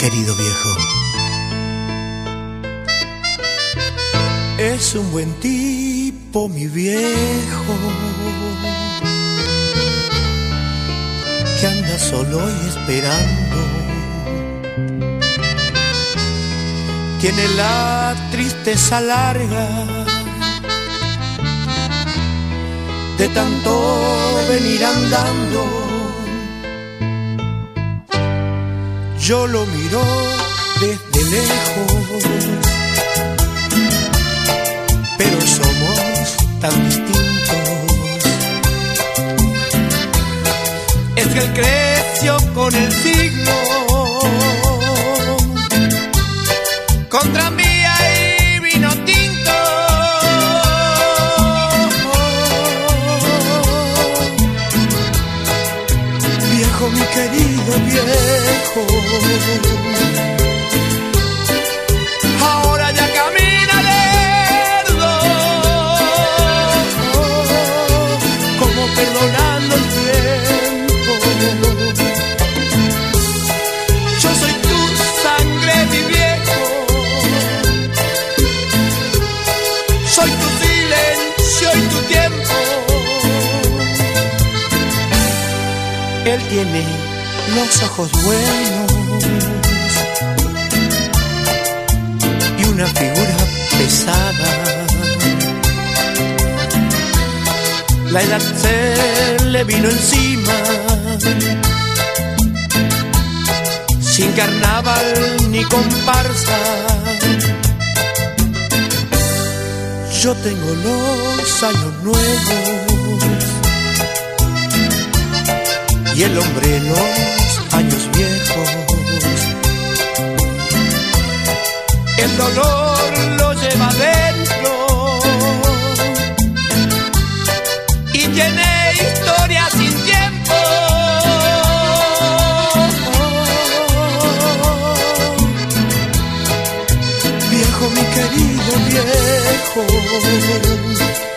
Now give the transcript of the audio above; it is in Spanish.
querido viejo. Es un buen tipo, mi viejo, que anda solo y esperando. Tiene la tristeza larga de tanto venir andando. Yo lo miro desde lejos, pero somos tan distintos. Es que él creció con el siglo, con tranvía y vino tinto. Viejo, mi querido viejo, ahora ya camina lerdo, como perdonando el tiempo. Yo soy tu sangre, mi viejo, soy tu silencio y tu tiempo. Él tiene los ojos buenos y una figura pesada. La edad se le vino encima, sin carnaval ni comparsa. Yo tengo los años nuevos y el hombre los años viejos. El dolor lo lleva adentro y tiene historia sin tiempo. Viejo, mi querido viejo,